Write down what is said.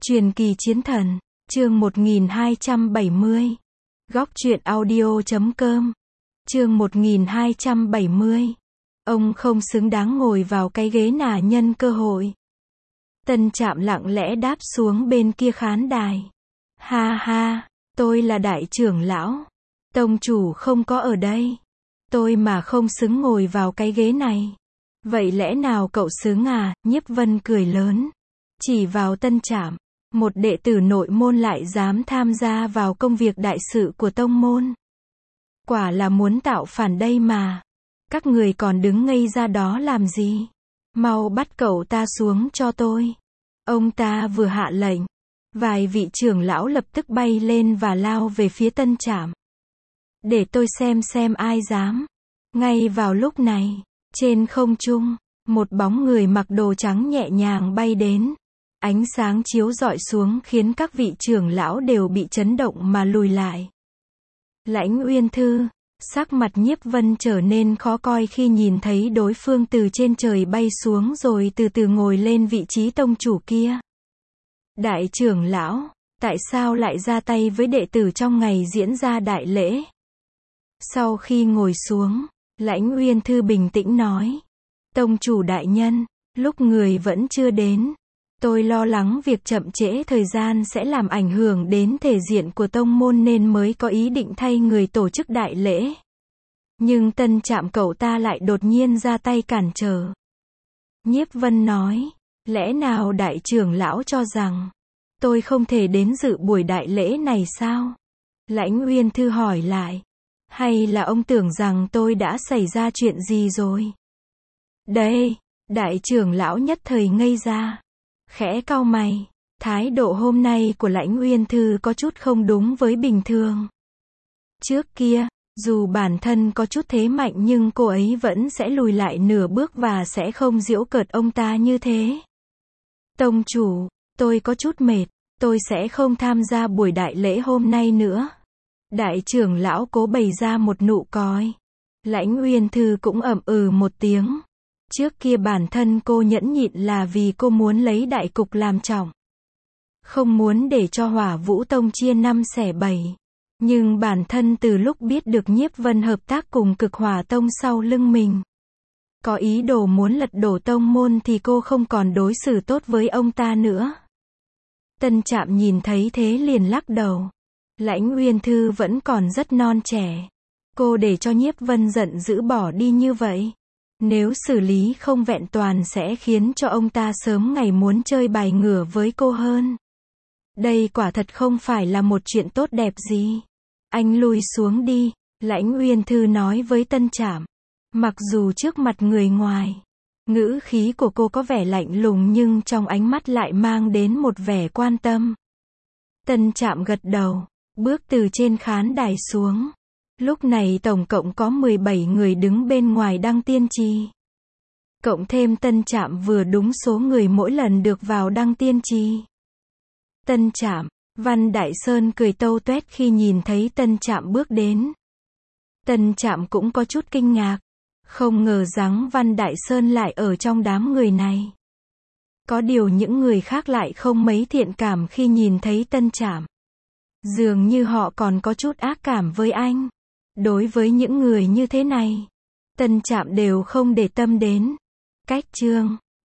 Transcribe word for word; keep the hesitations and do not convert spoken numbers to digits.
Truyền kỳ chiến thần, chương một nghìn hai trăm bảy mươi. Góc truyện audio chấm com. Chương một nghìn hai trăm bảy mươi. Ông không xứng đáng ngồi vào cái ghế nà nhân cơ hội. Tân Trạm lặng lẽ đáp xuống bên kia khán đài. Ha ha, tôi là đại trưởng lão. Tông chủ không có ở đây. Tôi mà không xứng ngồi vào cái ghế này. Vậy lẽ nào cậu xứng à? Nhiếp Vân cười lớn. Chỉ vào Tân Trạm. Một đệ tử nội môn lại dám tham gia vào công việc đại sự của tông môn. Quả là muốn tạo phản đây mà. Các người còn đứng ngây ra đó làm gì? Mau bắt cậu ta xuống cho tôi. Ông ta vừa hạ lệnh. Vài vị trưởng lão lập tức bay lên và lao về phía Tân Trạm. Để tôi xem xem ai dám. Ngay vào lúc này, trên không trung, một bóng người mặc đồ trắng nhẹ nhàng bay đến. Ánh sáng chiếu rọi xuống khiến các vị trưởng lão đều bị chấn động mà lùi lại. Lãnh Uyên Thư, sắc mặt Nhiếp Vân trở nên khó coi khi nhìn thấy đối phương từ trên trời bay xuống rồi từ từ ngồi lên vị trí tông chủ kia. Đại trưởng lão, tại sao lại ra tay với đệ tử trong ngày diễn ra đại lễ? Sau khi ngồi xuống, Lãnh Uyên Thư bình tĩnh nói. Tông chủ đại nhân, lúc người vẫn chưa đến. Tôi lo lắng việc chậm trễ thời gian sẽ làm ảnh hưởng đến thể diện của tông môn nên mới có ý định thay người tổ chức đại lễ. Nhưng Tân Trạm cậu ta lại đột nhiên ra tay cản trở. Nhiếp Vân nói, lẽ nào đại trưởng lão cho rằng tôi không thể đến dự buổi đại lễ này sao? Lãnh Uyên Thư hỏi lại. Hay là ông tưởng rằng tôi đã xảy ra chuyện gì rồi? Đây, đại trưởng lão nhất thời ngây ra. Khẽ cau mày, thái độ hôm nay của Lãnh Uyên Thư có chút không đúng với bình thường. Trước kia, dù bản thân có chút thế mạnh nhưng cô ấy vẫn sẽ lùi lại nửa bước và sẽ không giễu cợt ông ta như thế. Tông chủ, tôi có chút mệt, tôi sẽ không tham gia buổi đại lễ hôm nay nữa. Đại trưởng lão cố bày ra một nụ cói. Lãnh Uyên Thư cũng ậm ừ một tiếng. Trước kia bản thân cô nhẫn nhịn là vì cô muốn lấy đại cục làm trọng. Không muốn để cho Hỏa Vũ Tông chia năm xẻ bảy. Nhưng bản thân từ lúc biết được Nhiếp Vân hợp tác cùng Cực Hỏa Tông sau lưng mình. Có ý đồ muốn lật đổ tông môn thì cô không còn đối xử tốt với ông ta nữa. Tân Trạm nhìn thấy thế liền lắc đầu. Lãnh Uyên Thư vẫn còn rất non trẻ. Cô để cho Nhiếp Vân giận dữ bỏ đi như vậy. Nếu xử lý không vẹn toàn sẽ khiến cho ông ta sớm ngày muốn chơi bài ngửa với cô hơn. Đây quả thật không phải là một chuyện tốt đẹp gì. Anh lui xuống đi, Lãnh Uyên Thư nói với Tân Trạm. Mặc dù trước mặt người ngoài, ngữ khí của cô có vẻ lạnh lùng nhưng trong ánh mắt lại mang đến một vẻ quan tâm. Tân Trạm gật đầu, bước từ trên khán đài xuống. Lúc này tổng cộng có mười bảy người đứng bên ngoài đăng tiên trì. Cộng thêm Tân Trạm vừa đúng số người mỗi lần được vào đăng tiên trì. Tân Trạm, Văn Đại Sơn cười tâu tuét khi nhìn thấy Tân Trạm bước đến. Tân Trạm cũng có chút kinh ngạc. Không ngờ rằng Văn Đại Sơn lại ở trong đám người này. Có điều những người khác lại không mấy thiện cảm khi nhìn thấy Tân Trạm. Dường như họ còn có chút ác cảm với anh. Đối với những người như thế này, Tân Trạm đều không để tâm đến. Cách chương